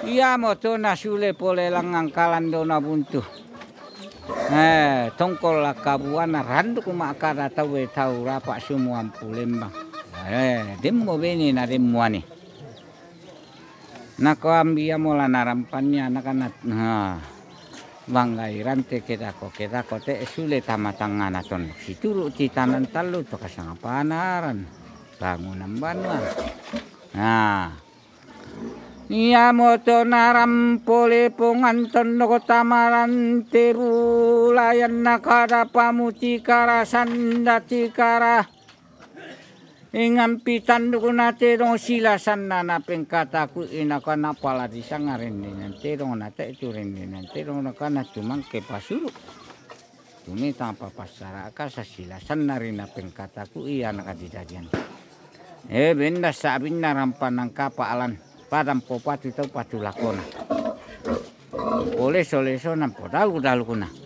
Iya moto nasule pole langang kalandona buntu. Tongkol kabuana randuk makara tawe tau rapak semua Lembang. Demo bene na demuani. Nako ambia mola narampannya anak-anak. Banggai rante kedako te sule tamatangana ton. Situru citanan talu to kasang panaran. Bangunan banuan. Iya moto narampole ponganton no tamaran teru layan nakara pamutikara sandatikara ingampitan dukuna terong silasan nana pengkataku inakana pala disangarin dengan terong nate itu rendenan terong nakana tumang kepasuru tumi tanpa pasaraka sasilasan narina pengkataku iya nakadijadian benda sabin narampanang kapaalan padam popatu tau patu lakona. Oleh soleso nampo dalu kuna.